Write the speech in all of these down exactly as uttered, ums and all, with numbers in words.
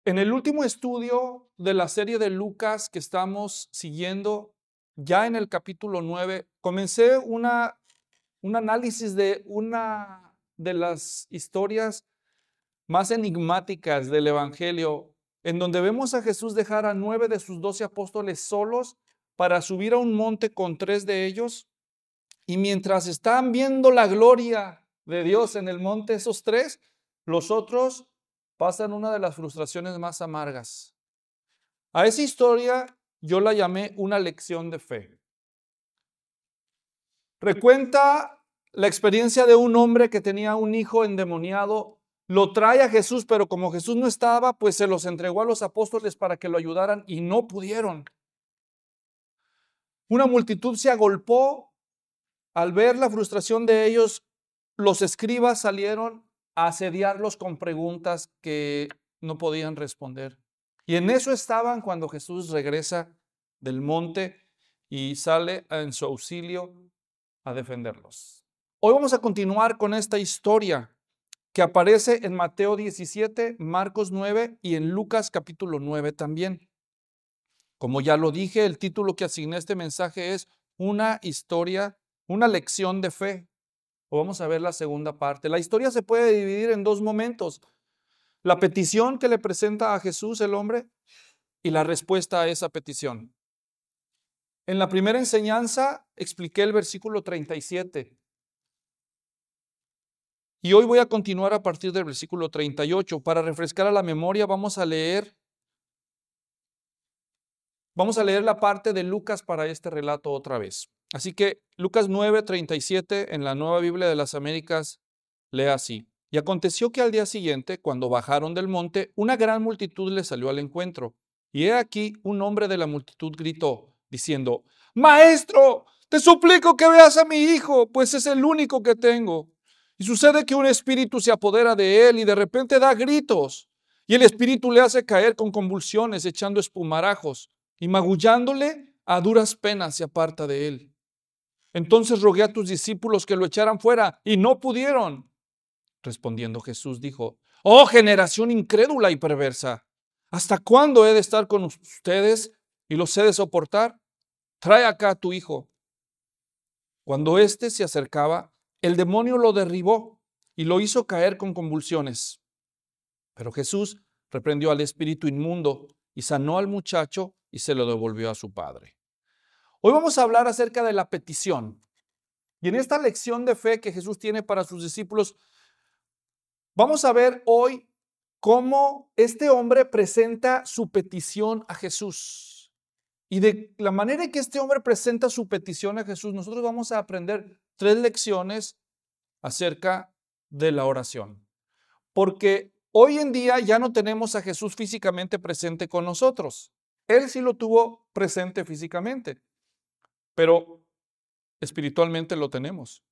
En el último estudio de la serie de Lucas que estamos siguiendo, ya en el capítulo nueve, comencé una, un análisis de una de las historias más enigmáticas del Evangelio, en donde vemos a Jesús dejar a nueve de sus doce apóstoles solos para subir a un monte con tres de ellos, y mientras están viendo la gloria de Dios en el monte esos tres, los otros pasan una de las frustraciones más amargas. A esa historia yo la llamé una lección de fe. Recuenta la experiencia de un hombre que tenía un hijo endemoniado, lo trae a Jesús, pero como Jesús no estaba, pues se los entregó a los apóstoles para que lo ayudaran y no pudieron. Una multitud se agolpó. Al ver la frustración de ellos, los escribas salieron a asediarlos con preguntas que no podían responder. Y en eso estaban cuando Jesús regresa del monte y sale en su auxilio a defenderlos. Hoy vamos a continuar con esta historia que aparece en Mateo diecisiete, Marcos nueve y en Lucas capítulo nueve también. Como ya lo dije, el título que asigné a este mensaje es Una historia, una lección de fe. O vamos a ver la segunda parte. La historia se puede dividir en dos momentos: la petición que le presenta a Jesús el hombre y la respuesta a esa petición. En la primera enseñanza expliqué el versículo treinta y siete. Y hoy voy a continuar a partir del versículo treinta y ocho. Para refrescar a la memoria, vamos a leer, vamos a leer la parte de Lucas para este relato otra vez. Así que Lucas nueve, treinta y siete en la Nueva Biblia de las Américas lee así. Y aconteció que al día siguiente, cuando bajaron del monte, una gran multitud les salió al encuentro. Y he aquí un hombre de la multitud gritó, diciendo: Maestro, te suplico que veas a mi hijo, pues es el único que tengo. Y sucede que un espíritu se apodera de él y de repente da gritos. Y el espíritu le hace caer con convulsiones, echando espumarajos, y magullándole, a duras penas se aparta de él. Entonces rogué a tus discípulos que lo echaran fuera, y no pudieron. Respondiendo Jesús dijo: Oh generación incrédula y perversa, ¿hasta cuándo he de estar con ustedes y los he de soportar? Trae acá a tu hijo. Cuando éste se acercaba, el demonio lo derribó y lo hizo caer con convulsiones. Pero Jesús reprendió al espíritu inmundo y sanó al muchacho y se lo devolvió a su padre. Hoy vamos a hablar acerca de la petición. Y en esta lección de fe que Jesús tiene para sus discípulos, vamos a ver hoy cómo este hombre presenta su petición a Jesús. Y de la manera en que este hombre presenta su petición a Jesús, nosotros vamos a aprender tres lecciones acerca de la oración. Porque hoy en día ya no tenemos a Jesús físicamente presente con nosotros. Él sí lo tuvo presente físicamente, pero espiritualmente lo tenemos.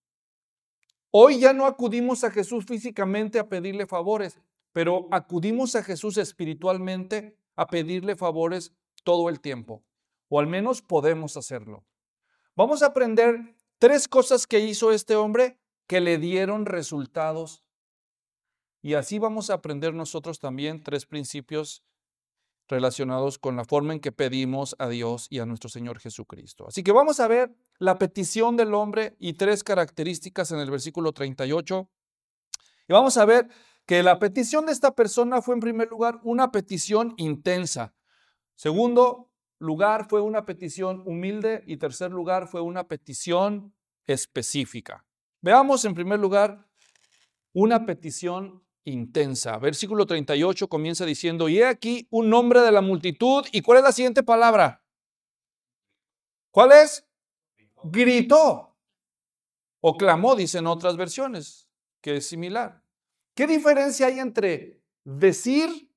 Hoy ya no acudimos a Jesús físicamente a pedirle favores, pero acudimos a Jesús espiritualmente a pedirle favores todo el tiempo, o al menos podemos hacerlo. Vamos a aprender tres cosas que hizo este hombre que le dieron resultados, y así vamos a aprender nosotros también tres principios relacionados con la forma en que pedimos a Dios y a nuestro Señor Jesucristo. Así que vamos a ver la petición del hombre y tres características en el versículo treinta y ocho. Y vamos a ver que la petición de esta persona fue en primer lugar una petición intensa. Segundo lugar fue una petición humilde y tercer lugar fue una petición específica. Veamos en primer lugar una petición intensa. Versículo treinta y ocho comienza diciendo: y he aquí un hombre de la multitud. ¿Y cuál es la siguiente palabra? ¿Cuál es? Gritó o clamó, dicen otras versiones, que es similar. ¿Qué diferencia hay entre decir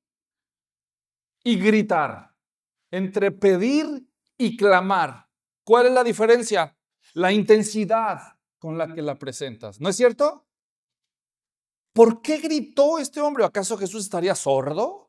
y gritar? Entre pedir y clamar. ¿Cuál es la diferencia? La intensidad con la que la presentas. ¿No es cierto? ¿Por qué gritó este hombre? ¿Acaso Jesús estaría sordo?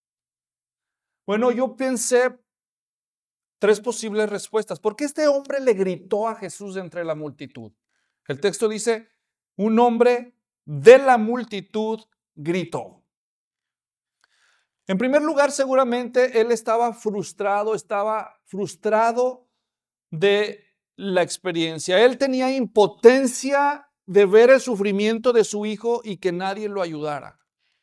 Bueno, yo pensé tres posibles respuestas. ¿Por qué este hombre le gritó a Jesús entre la multitud? El texto dice: un hombre de la multitud gritó. En primer lugar, seguramente él estaba frustrado, estaba frustrado de la experiencia. Él tenía impotencia de ver el sufrimiento de su hijo y que nadie lo ayudara.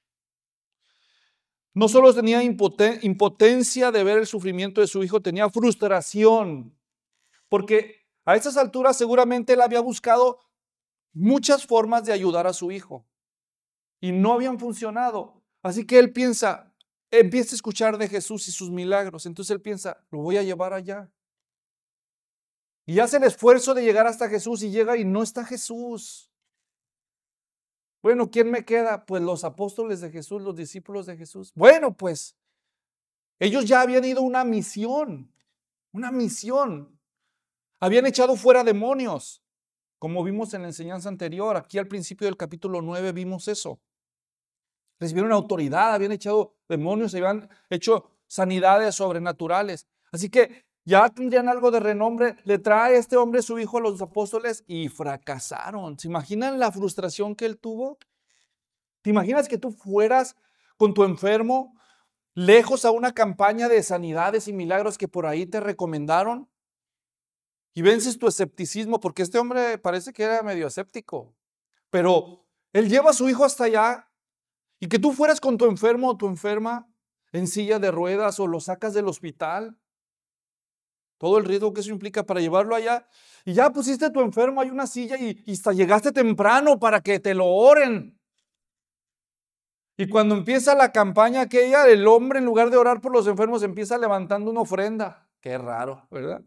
No solo tenía impoten- impotencia de ver el sufrimiento de su hijo, tenía frustración, porque a esas alturas seguramente él había buscado muchas formas de ayudar a su hijo y no habían funcionado. Así que él piensa, empieza a escuchar de Jesús y sus milagros. Entonces él piensa, lo voy a llevar allá. Y hace el esfuerzo de llegar hasta Jesús y llega y no está Jesús. Bueno, ¿quién me queda? Pues los apóstoles de Jesús, los discípulos de Jesús. Bueno, pues ellos ya habían ido a una misión, una misión. Habían echado fuera demonios, como vimos en la enseñanza anterior. Aquí al principio del capítulo nueve vimos eso. Recibieron autoridad, habían echado demonios, habían hecho sanidades sobrenaturales. Así que ya tendrían algo de renombre. Le trae este hombre su hijo a los apóstoles y fracasaron. ¿Se imaginan la frustración que él tuvo? ¿Te imaginas que tú fueras con tu enfermo lejos a una campaña de sanidades y milagros que por ahí te recomendaron? Y vences tu escepticismo, porque este hombre parece que era medio escéptico. Pero él lleva a su hijo hasta allá. Y que tú fueras con tu enfermo o tu enferma en silla de ruedas o lo sacas del hospital. Todo el riesgo que eso implica para llevarlo allá. Y ya pusiste a tu enfermo, hay una silla y, y hasta llegaste temprano para que te lo oren. Y cuando empieza la campaña aquella, el hombre en lugar de orar por los enfermos empieza levantando una ofrenda. Qué raro, ¿verdad?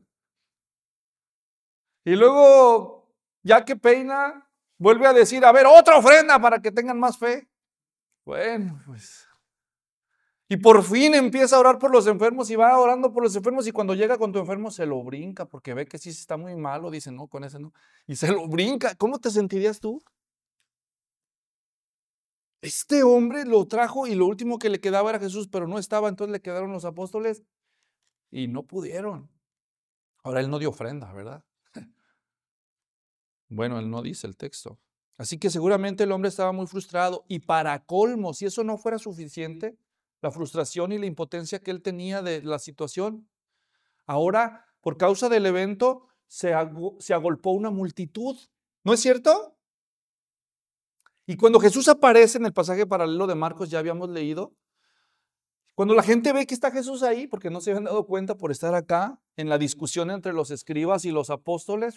Y luego, ya que peina, vuelve a decir, a ver, otra ofrenda para que tengan más fe. Bueno, pues... Y por fin empieza a orar por los enfermos y va orando por los enfermos y cuando llega con tu enfermo se lo brinca porque ve que sí está muy malo, dice no, con ese no. Y se lo brinca. ¿Cómo te sentirías tú? Este hombre lo trajo y lo último que le quedaba era Jesús, pero no estaba, entonces le quedaron los apóstoles y no pudieron. Ahora él no dio ofrenda, ¿verdad? Bueno, él no dice el texto. Así que seguramente el hombre estaba muy frustrado y para colmo, si eso no fuera suficiente, la frustración y la impotencia que él tenía de la situación, ahora, por causa del evento, se, ago- se agolpó una multitud. ¿No es cierto? Y cuando Jesús aparece en el pasaje paralelo de Marcos, ya habíamos leído, cuando la gente ve que está Jesús ahí, porque no se habían dado cuenta por estar acá, en la discusión entre los escribas y los apóstoles,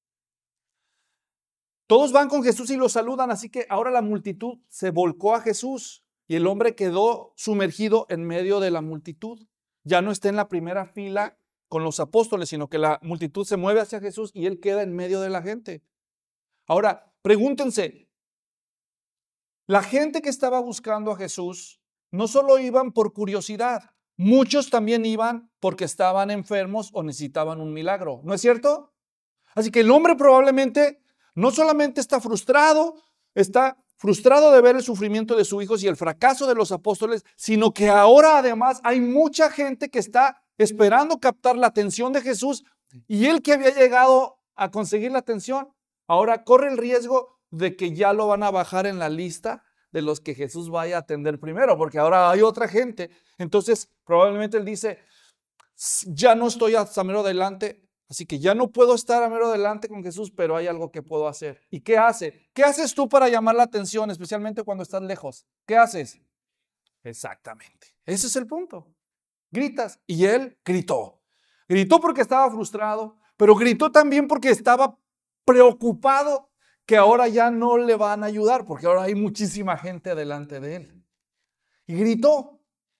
todos van con Jesús y lo saludan, así que ahora la multitud se volcó a Jesús y el hombre quedó sumergido en medio de la multitud. Ya no está en la primera fila con los apóstoles, sino que la multitud se mueve hacia Jesús y él queda en medio de la gente. Ahora, pregúntense, la gente que estaba buscando a Jesús no solo iban por curiosidad, muchos también iban porque estaban enfermos o necesitaban un milagro, ¿no es cierto? Así que el hombre probablemente no solamente está frustrado, está frustrado de ver el sufrimiento de sus hijos y el fracaso de los apóstoles, sino que ahora además hay mucha gente que está esperando captar la atención de Jesús y él que había llegado a conseguir la atención, ahora corre el riesgo de que ya lo van a bajar en la lista de los que Jesús vaya a atender primero, porque ahora hay otra gente. Entonces probablemente él dice, ya no estoy hasta mero adelante, así que ya no puedo estar a mero adelante con Jesús, pero hay algo que puedo hacer. ¿Y qué hace? ¿Qué haces tú para llamar la atención, especialmente cuando estás lejos? ¿Qué haces? Exactamente. Ese es el punto. Gritas. Y él gritó. Gritó porque estaba frustrado, pero gritó también porque estaba preocupado que ahora ya no le van a ayudar, porque ahora hay muchísima gente delante de él. Y gritó.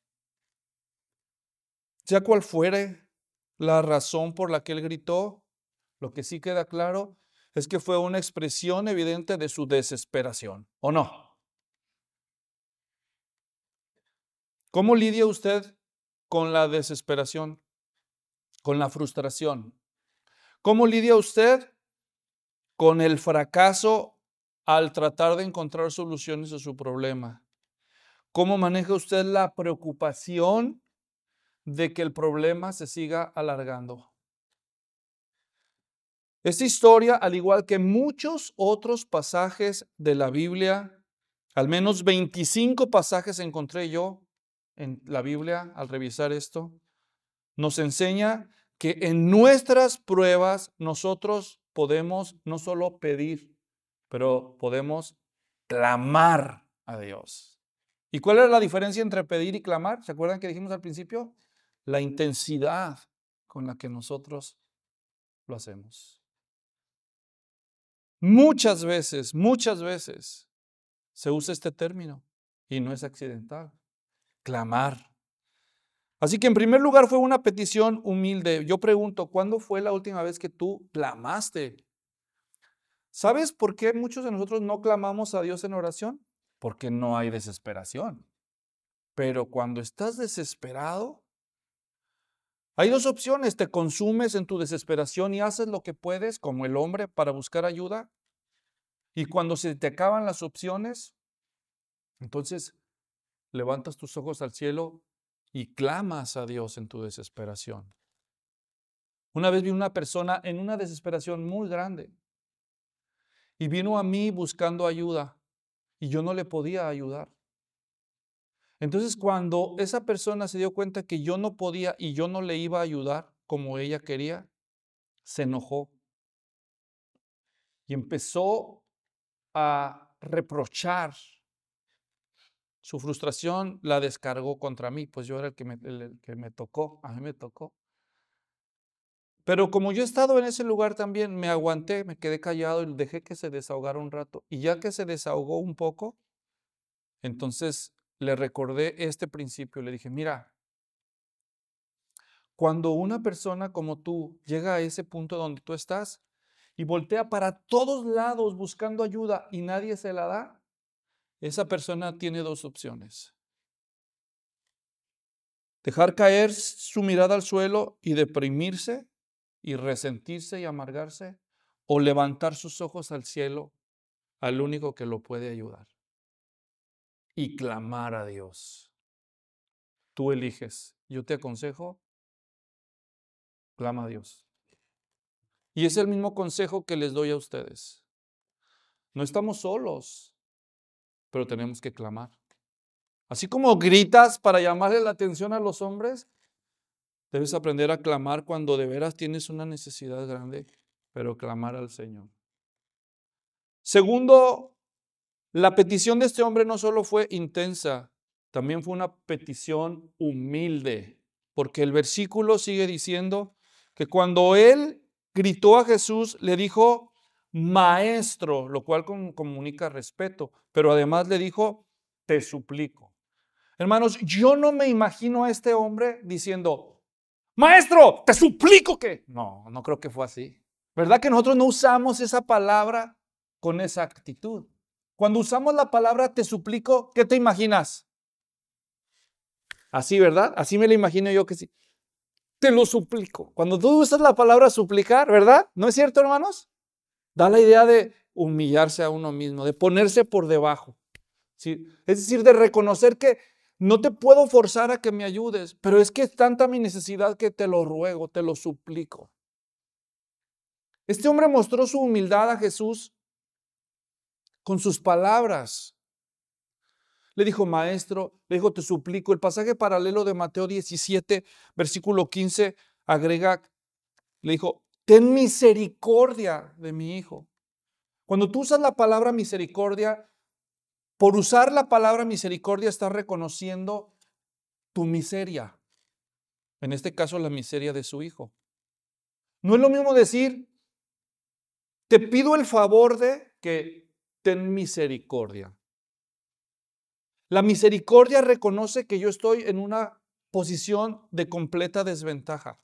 Sea cual fuere la razón por la que él gritó, lo que sí queda claro es que fue una expresión evidente de su desesperación, ¿o no? ¿Cómo lidia usted con la desesperación, con la frustración? ¿Cómo lidia usted con el fracaso al tratar de encontrar soluciones a su problema? ¿Cómo maneja usted la preocupación de que el problema se siga alargando? Esta historia, al igual que muchos otros pasajes de la Biblia, al menos veinticinco pasajes encontré yo, en la Biblia al revisar esto? Nos enseña que en nuestras pruebas nosotros podemos no solo pedir, pero podemos clamar a Dios. ¿Y cuál es la diferencia entre pedir y clamar? ¿Se acuerdan que dijimos al principio? La intensidad con la que nosotros lo hacemos. Muchas veces, muchas veces se usa este término y no es accidental. Clamar. Así que en primer lugar fue una petición humilde. Yo pregunto, ¿cuándo fue la última vez que tú clamaste? ¿Sabes por qué muchos de nosotros no clamamos a Dios en oración? Porque no hay desesperación. Pero cuando estás desesperado, hay dos opciones. Te consumes en tu desesperación y haces lo que puedes, como el hombre, para buscar ayuda. Y cuando se te acaban las opciones, entonces levantas tus ojos al cielo y clamas a Dios en tu desesperación. Una vez vi una persona en una desesperación muy grande y vino a mí buscando ayuda y yo no le podía ayudar. Entonces, cuando esa persona se dio cuenta que yo no podía y yo no le iba a ayudar como ella quería, se enojó y empezó a reprochar. Su frustración la descargó contra mí, pues yo era el que me, el, el que me tocó, a mí me tocó. Pero como yo he estado en ese lugar también, me aguanté, me quedé callado y dejé que se desahogara un rato. Y ya que se desahogó un poco, entonces le recordé este principio. Le dije, mira, cuando una persona como tú llega a ese punto donde tú estás y voltea para todos lados buscando ayuda y nadie se la da, esa persona tiene dos opciones. Dejar caer su mirada al suelo y deprimirse y resentirse y amargarse, o levantar sus ojos al cielo, al único que lo puede ayudar, y clamar a Dios. Tú eliges. Yo te aconsejo, clama a Dios. Y es el mismo consejo que les doy a ustedes. No estamos solos, pero tenemos que clamar. Así como gritas para llamarle la atención a los hombres, debes aprender a clamar cuando de veras tienes una necesidad grande, pero clamar al Señor. Segundo, la petición de este hombre no solo fue intensa, también fue una petición humilde, porque el versículo sigue diciendo que cuando él gritó a Jesús, le dijo maestro, lo cual comunica respeto, pero además le dijo te suplico. Hermanos, yo no me imagino a este hombre diciendo maestro, te suplico que. No, no creo que fue así. ¿Verdad que nosotros no usamos esa palabra con esa actitud? Cuando usamos la palabra te suplico, ¿qué te imaginas? Así, ¿verdad? Así me lo imagino yo que sí. Te lo suplico. Cuando tú usas la palabra suplicar, ¿verdad? ¿No es cierto, hermanos? Da la idea de humillarse a uno mismo, de ponerse por debajo. ¿Sí? Es decir, de reconocer que no te puedo forzar a que me ayudes, pero es que es tanta mi necesidad que te lo ruego, te lo suplico. Este hombre mostró su humildad a Jesús con sus palabras. Le dijo, maestro, le dijo, te suplico. El pasaje paralelo de Mateo diecisiete, versículo quince, agrega, le dijo, ten misericordia de mi hijo. Cuando tú usas la palabra misericordia, por usar la palabra misericordia estás reconociendo tu miseria. En este caso, la miseria de su hijo. No es lo mismo decir, te pido el favor de que ten misericordia. La misericordia reconoce que yo estoy en una posición de completa desventaja,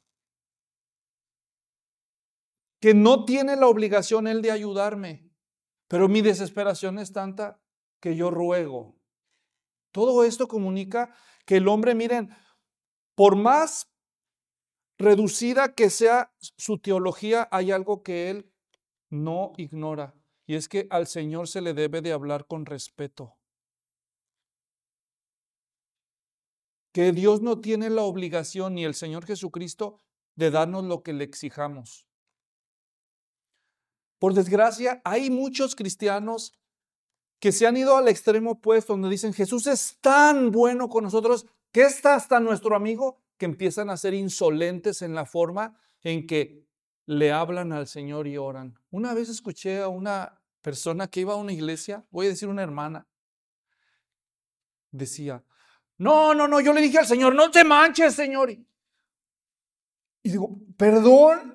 que no tiene la obligación él de ayudarme, pero mi desesperación es tanta que yo ruego. Todo esto comunica que el hombre, miren, por más reducida que sea su teología, hay algo que él no ignora, y es que al Señor se le debe de hablar con respeto. Que Dios no tiene la obligación, ni el Señor Jesucristo, de darnos lo que le exijamos. Por desgracia, hay muchos cristianos que se han ido al extremo opuesto, donde dicen, Jesús es tan bueno con nosotros ¿Qué está hasta nuestro amigo? Que empiezan a ser insolentes en la forma en que le hablan al Señor y oran. Una vez escuché a una persona que iba a una iglesia, voy a decir una hermana, decía, no, no, no, yo le dije al Señor, no te manches, Señor. Y digo, perdón.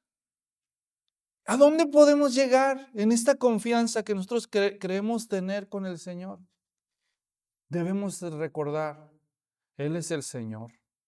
¿A dónde podemos llegar en esta confianza que nosotros cre- creemos tener con el Señor? Debemos de recordar, Él es el Señor.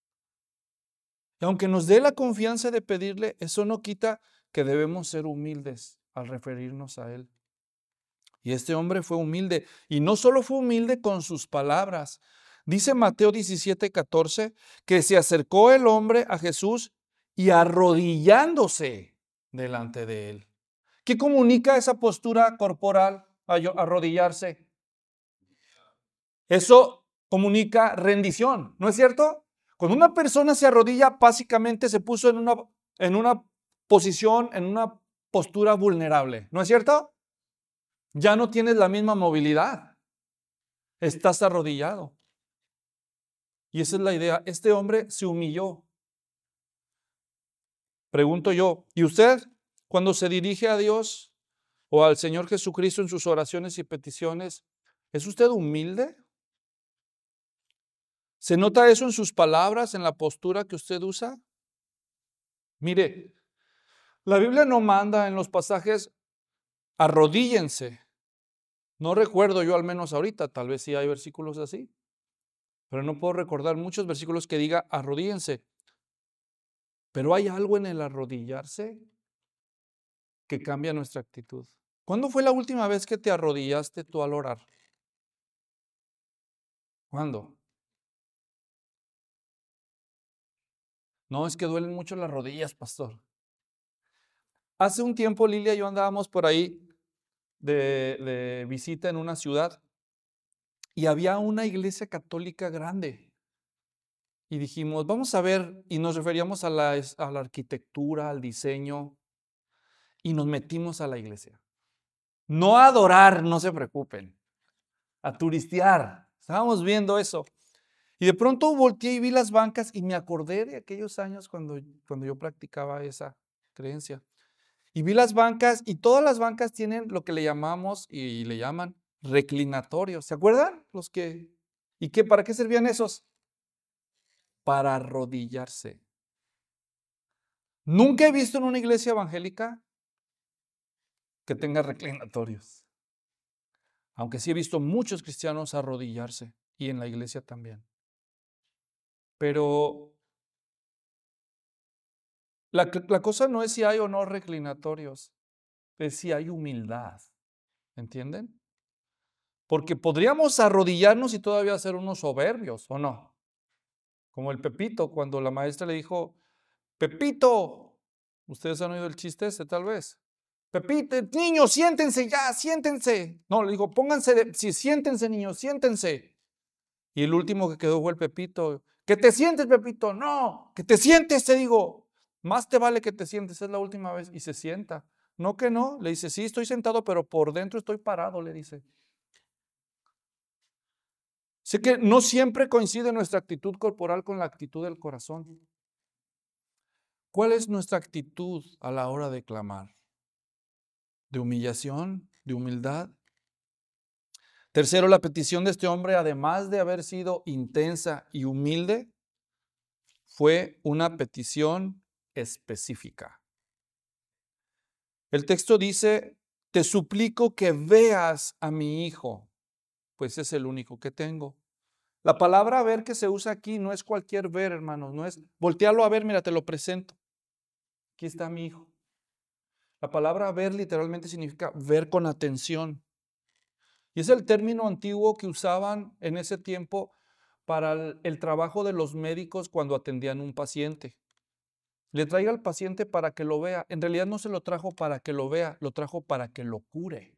Y aunque nos dé la confianza de pedirle, eso no quita que debemos ser humildes al referirnos a Él. Y este hombre fue humilde, y no solo fue humilde con sus palabras. Dice Mateo diecisiete, catorce, que se acercó el hombre a Jesús y arrodillándose delante de Él. ¿Qué comunica esa postura corporal, arrodillarse? Eso comunica rendición, ¿no es cierto? Cuando una persona se arrodilla, básicamente se puso en una, en una posición, en una postura vulnerable, ¿no es cierto? Ya no tienes la misma movilidad, estás arrodillado. Y esa es la idea. Este hombre se humilló. Pregunto yo, ¿y usted cuando se dirige a Dios o al Señor Jesucristo en sus oraciones y peticiones, es usted humilde? ¿Se nota eso en sus palabras, en la postura que usted usa? Mire, la Biblia no manda en los pasajes arrodíllense. No recuerdo yo al menos ahorita, tal vez sí hay versículos así, pero no puedo recordar muchos versículos que diga arrodíllense. Pero hay algo en el arrodillarse que cambia nuestra actitud. ¿Cuándo fue la última vez que te arrodillaste tú al orar? ¿Cuándo? No, es que duelen mucho las rodillas, pastor. Hace un tiempo Lilia y yo andábamos por ahí de, de visita en una ciudad y había una iglesia católica grande. Y dijimos, vamos a ver, y nos referíamos a la, a la arquitectura, al diseño, y nos metimos a la iglesia. No a adorar, no se preocupen, a turistear. Estábamos viendo eso. Y de pronto volteé y vi las bancas y me acordé de aquellos años cuando, cuando yo practicaba esa creencia. Y vi las bancas y todas las bancas tienen lo que le llamamos y le llaman reclinatorios. ¿Se acuerdan? Los que, ¿y qué, para qué servían esos? Para arrodillarse. Nunca he visto en una iglesia evangélica que tenga reclinatorios. Aunque sí he visto muchos cristianos arrodillarse y en la iglesia también. Pero la, la cosa no es si hay o no reclinatorios, es si hay humildad. ¿Entienden? Porque podríamos arrodillarnos y todavía ser unos soberbios, ¿o no? Como el Pepito, cuando la maestra le dijo, Pepito, ¿ustedes han oído el chiste ese tal vez? Pepito, niños, siéntense ya, siéntense. No, le digo, pónganse, de, sí, siéntense niños, siéntense. Y el último que quedó fue el Pepito. ¿Que te sientes, Pepito? No, que te sientes, te digo. Más te vale que te sientes, es la última vez. Y se sienta. No que no, le dice, sí, estoy sentado, pero por dentro estoy parado, le dice. Sé que no siempre coincide nuestra actitud corporal con la actitud del corazón. ¿Cuál es nuestra actitud a la hora de clamar? ¿De humillación? ¿De humildad? Tercero, la petición de este hombre, además de haber sido intensa y humilde, fue una petición específica. El texto dice, te suplico que veas a mi hijo, pues es el único que tengo. La palabra ver que se usa aquí no es cualquier ver, hermanos, no es voltearlo a ver, mira, te lo presento. Aquí está mi hijo. La palabra ver literalmente significa ver con atención. Y es el término antiguo que usaban en ese tiempo para el, el trabajo de los médicos cuando atendían un paciente. Le traiga al paciente para que lo vea. En realidad no se lo trajo para que lo vea, lo trajo para que lo cure.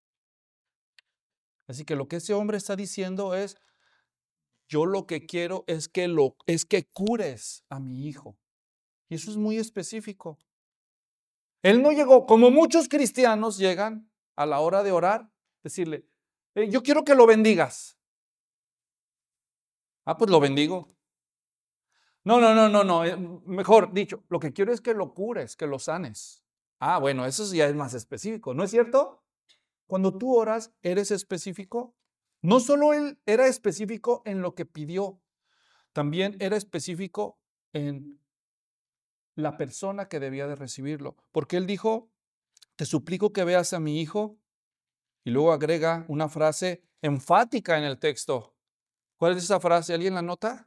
Así que lo que ese hombre está diciendo es, yo lo que quiero es que, lo, es que cures a mi hijo. Y eso es muy específico. Él no llegó, como muchos cristianos llegan a la hora de orar, decirle, eh, yo quiero que lo bendigas. Ah, pues lo bendigo. No, no, no, no, no. eh, Mejor dicho, lo que quiero es que lo cures, que lo sanes. Ah, bueno, eso ya es más específico, ¿no es cierto? Cuando tú oras, eres específico. No solo él era específico en lo que pidió, también era específico en la persona que debía de recibirlo. Porque él dijo, te suplico que veas a mi hijo, y luego agrega una frase enfática en el texto. ¿Cuál es esa frase? ¿Alguien la nota?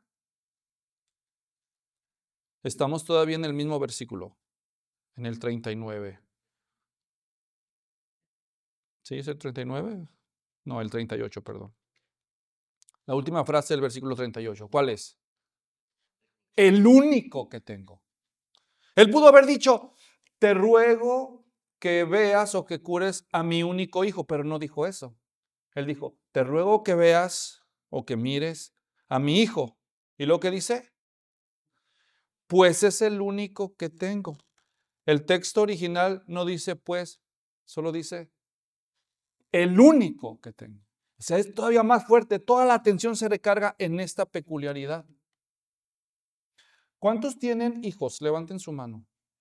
Estamos todavía en el mismo versículo, en el treinta y nueve. ¿Sí es el treinta y nueve? No, el treinta y ocho, perdón. La última frase del versículo treinta y ocho. ¿Cuál es? El único que tengo. Él pudo haber dicho, te ruego que veas o que cures a mi único hijo, pero no dijo eso. Él dijo, te ruego que veas o que mires a mi hijo. ¿Y lo que dice? Pues es el único que tengo. El texto original no dice pues, solo dice el único que tengo. O sea, es todavía más fuerte. Toda la atención se recarga en esta peculiaridad. ¿Cuántos tienen hijos? Levanten su mano.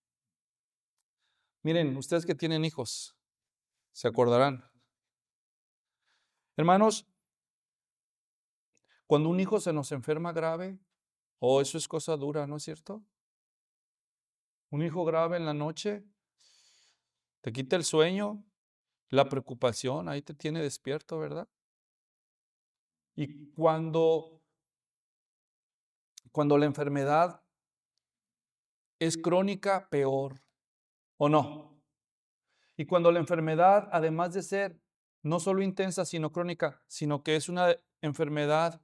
Miren, ustedes que tienen hijos, se acordarán. Hermanos, cuando un hijo se nos enferma grave, oh, eso es cosa dura, ¿no es cierto? Un hijo grave en la noche, te quita el sueño, la preocupación, ahí te tiene despierto, ¿verdad? Y cuando, cuando la enfermedad es crónica, peor, ¿o no? Y cuando la enfermedad, además de ser no solo intensa, sino crónica, sino que es una enfermedad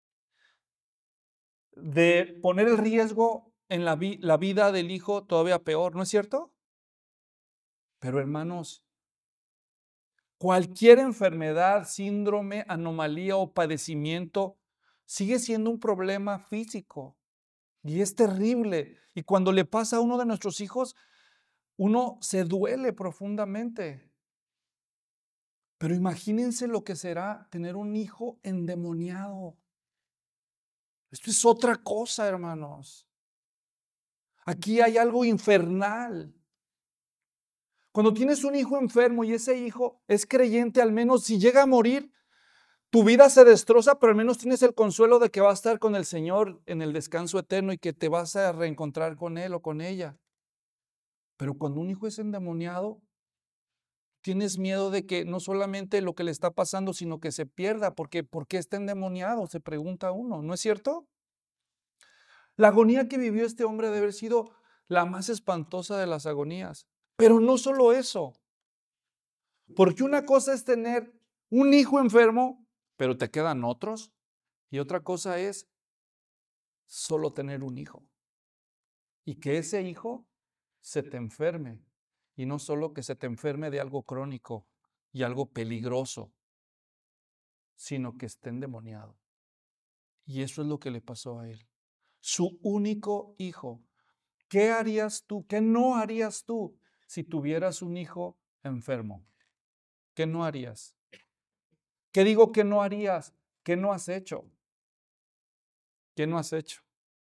de poner el riesgo en la, vi- la vida del hijo todavía peor, ¿no es cierto? Pero hermanos, cualquier enfermedad, síndrome, anomalía o padecimiento sigue siendo un problema físico y es terrible. Y cuando le pasa a uno de nuestros hijos, uno se duele profundamente. Pero imagínense lo que será tener un hijo endemoniado. Esto es otra cosa, hermanos. Aquí hay algo infernal. Cuando tienes un hijo enfermo y ese hijo es creyente, al menos si llega a morir, tu vida se destroza, pero al menos tienes el consuelo de que va a estar con el Señor en el descanso eterno y que te vas a reencontrar con él o con ella. Pero cuando un hijo es endemoniado, tienes miedo de que no solamente lo que le está pasando, sino que se pierda, porque ¿por qué está endemoniado? Se pregunta uno, ¿no es cierto? La agonía que vivió este hombre debe haber sido la más espantosa de las agonías. Pero no solo eso, porque una cosa es tener un hijo enfermo, pero te quedan otros, y otra cosa es solo tener un hijo. Y que ese hijo se te enferme, y no solo que se te enferme de algo crónico y algo peligroso, sino que esté endemoniado. Y eso es lo que le pasó a él. Su único hijo. ¿Qué harías tú? ¿Qué no harías tú si tuvieras un hijo enfermo? ¿Qué no harías? ¿Qué digo que no harías? ¿Qué no has hecho? ¿Qué no has hecho?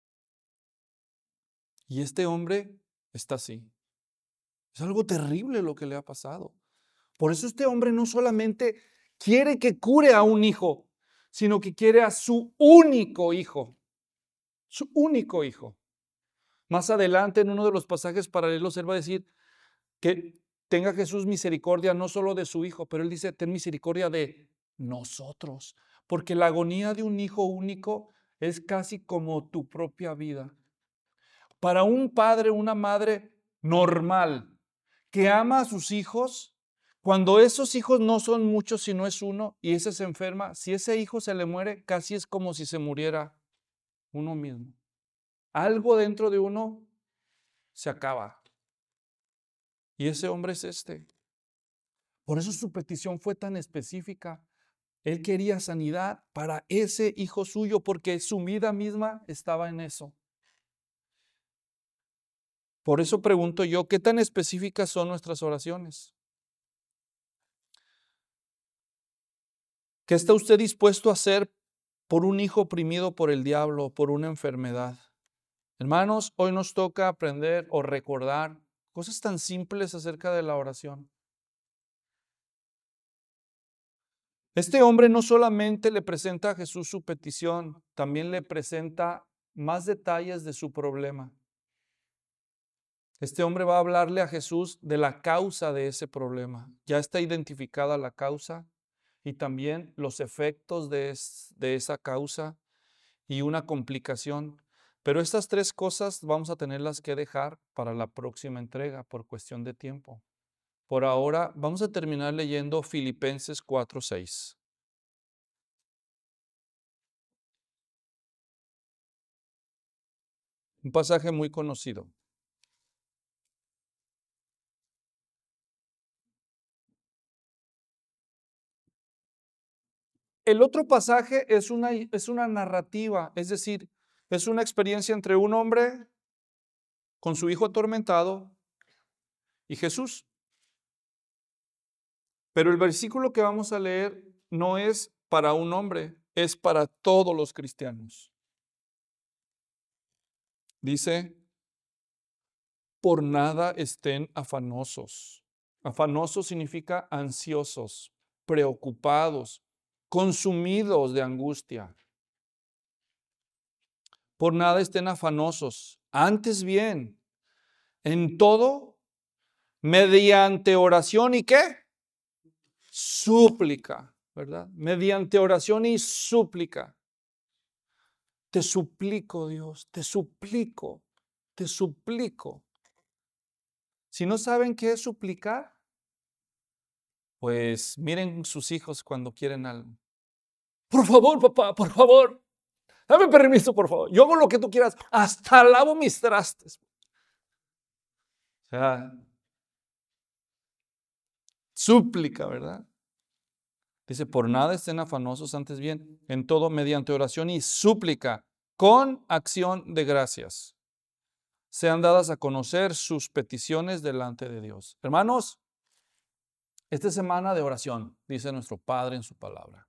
Y este hombre está así. Es algo terrible lo que le ha pasado. Por eso este hombre no solamente quiere que cure a un hijo, sino que quiere a su único hijo. Su único hijo. Más adelante, en uno de los pasajes paralelos, él va a decir que tenga Jesús misericordia no solo de su hijo, pero él dice, ten misericordia de nosotros, porque la agonía de un hijo único es casi como tu propia vida. Para un padre, una madre normal, que ama a sus hijos, cuando esos hijos no son muchos, sino es uno, y ese se enferma, si ese hijo se le muere, casi es como si se muriera uno mismo. Algo dentro de uno se acaba. Y ese hombre es este. Por eso su petición fue tan específica. Él quería sanidad para ese hijo suyo porque su vida misma estaba en eso. Por eso pregunto yo, ¿qué tan específicas son nuestras oraciones? ¿Qué está usted dispuesto a hacer por un hijo oprimido por el diablo, por una enfermedad. Hermanos, hoy nos toca aprender o recordar cosas tan simples acerca de la oración. Este hombre no solamente le presenta a Jesús su petición, también le presenta más detalles de su problema. Este hombre va a hablarle a Jesús de la causa de ese problema. Ya está identificada la causa y también los efectos de, es, de esa causa y una complicación. Pero estas tres cosas vamos a tenerlas que dejar para la próxima entrega por cuestión de tiempo. Por ahora vamos a terminar leyendo Filipenses cuatro seis. Un pasaje muy conocido. El otro pasaje es una, es una narrativa, es decir, es una experiencia entre un hombre con su hijo atormentado y Jesús. Pero el versículo que vamos a leer no es para un hombre, es para todos los cristianos. Dice, por nada estén afanosos. Afanosos significa ansiosos, preocupados, consumidos de angustia. Por nada estén afanosos. Antes bien, en todo, mediante oración y ¿qué? Súplica, ¿verdad? Mediante oración y súplica. Te suplico, Dios, te suplico, te suplico. Si no saben qué es suplicar, pues miren sus hijos cuando quieren algo. Por favor, papá, por favor, dame permiso, por favor. Yo hago lo que tú quieras, hasta lavo mis trastes. O sea, súplica, ¿verdad? Dice, por nada estén afanosos, antes bien, en todo mediante oración y súplica, con acción de gracias, sean dadas a conocer sus peticiones delante de Dios. Hermanos, esta es semana de oración, dice nuestro Padre en su palabra.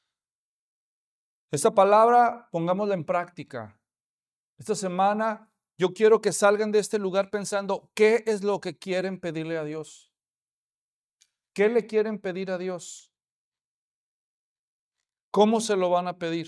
Esta palabra, pongámosla en práctica. Esta semana, yo quiero que salgan de este lugar pensando, ¿qué es lo que quieren pedirle a Dios? ¿Qué le quieren pedir a Dios? ¿Cómo se lo van a pedir?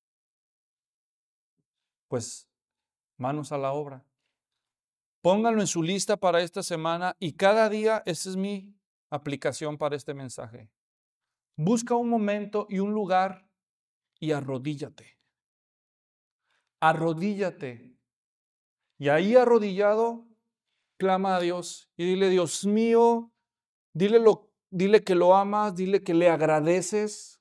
Pues manos a la obra. Pónganlo en su lista para esta semana y cada día esa es mi aplicación para este mensaje. Busca un momento y un lugar y arrodíllate. Arrodíllate. Y ahí arrodillado, clama a Dios y dile, Dios mío, dile, lo, dile que lo amas, dile que le agradeces.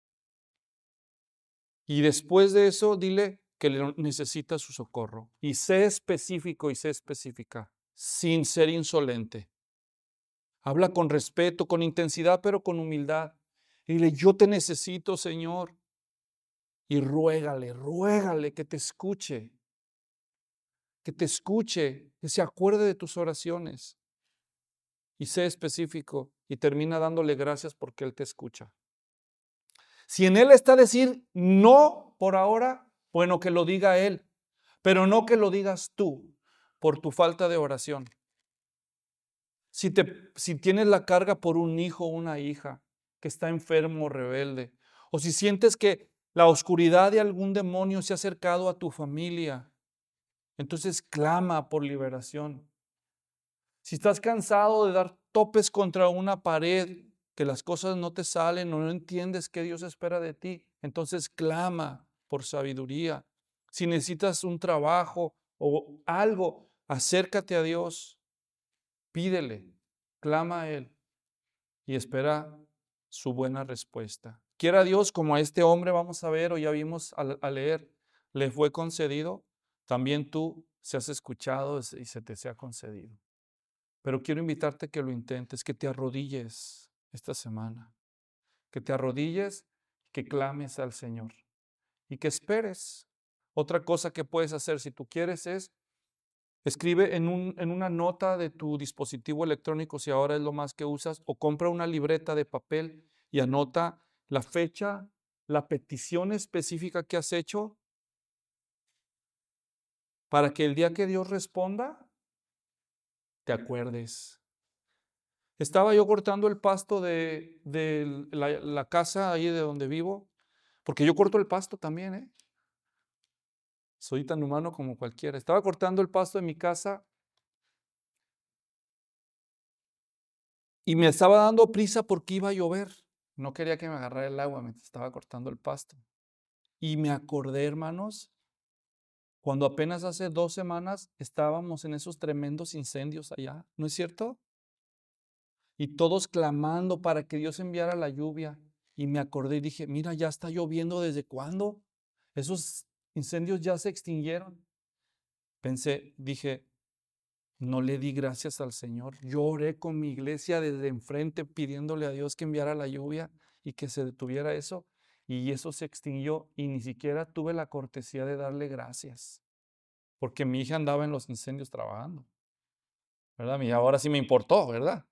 Y después de eso, dile que necesita su socorro. Y sé específico y sé específica, sin ser insolente. Habla con respeto, con intensidad, pero con humildad. Y dile, yo te necesito, Señor. Y ruégale, ruégale que te escuche. Que te escuche, que se acuerde de tus oraciones. Y sé específico y termina dándole gracias porque Él te escucha. Si en Él está decir no por ahora, bueno, que lo diga Él, pero no que lo digas tú por tu falta de oración. Si, te, si tienes la carga por un hijo o una hija que está enfermo o rebelde, o si sientes que la oscuridad de algún demonio se ha acercado a tu familia, entonces clama por liberación. Si estás cansado de dar topes contra una pared, que las cosas no te salen o no entiendes qué Dios espera de ti, entonces clama por sabiduría. Si necesitas un trabajo o algo, acércate a Dios, pídele, clama a Él y espera su buena respuesta. Quiera Dios, como a este hombre vamos a ver o ya vimos a, a leer, le fue concedido, también tú seas escuchado y se te sea concedido. Pero quiero invitarte a que lo intentes, que te arrodilles esta semana, que te arrodilles, que clames al Señor y que esperes. Otra cosa que puedes hacer si tú quieres es, escribe en, un, en una nota de tu dispositivo electrónico, si ahora es lo más que usas, o compra una libreta de papel y anota la fecha, la petición específica que has hecho para que el día que Dios responda, te acuerdes. Estaba yo cortando el pasto de, de la, la casa ahí de donde vivo, porque yo corto el pasto también, ¿eh? Soy tan humano como cualquiera. Estaba cortando el pasto de mi casa y me estaba dando prisa porque iba a llover. No quería que me agarrara el agua mientras estaba cortando el pasto. Y me acordé, hermanos, cuando apenas hace dos semanas estábamos en esos tremendos incendios allá, ¿no es cierto? Y todos clamando para que Dios enviara la lluvia. Y me acordé y dije, mira, ya está lloviendo, ¿desde cuándo? Esos incendios ya se extinguieron. Pensé, dije, no le di gracias al Señor. Yo oré con mi iglesia desde enfrente pidiéndole a Dios que enviara la lluvia y que se detuviera eso. Y eso se extinguió y ni siquiera tuve la cortesía de darle gracias. Porque mi hija andaba en los incendios trabajando, ¿verdad? Y ahora sí me importó, ¿verdad?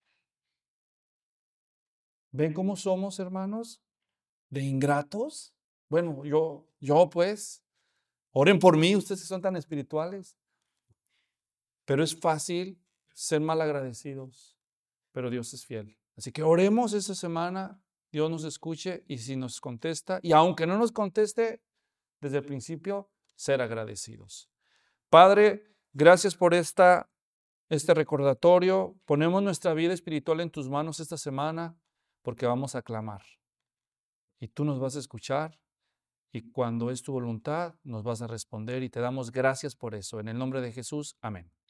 ¿Ven cómo somos, hermanos? ¿De ingratos? Bueno, yo, yo pues, oren por mí, ustedes que son tan espirituales. Pero es fácil ser malagradecidos, pero Dios es fiel. Así que oremos esta semana, Dios nos escuche y si nos contesta, y aunque no nos conteste, desde el principio, ser agradecidos. Padre, gracias por esta, este recordatorio. Ponemos nuestra vida espiritual en tus manos esta semana porque vamos a clamar. Y tú nos vas a escuchar y cuando es tu voluntad nos vas a responder y te damos gracias por eso. En el nombre de Jesús, amén.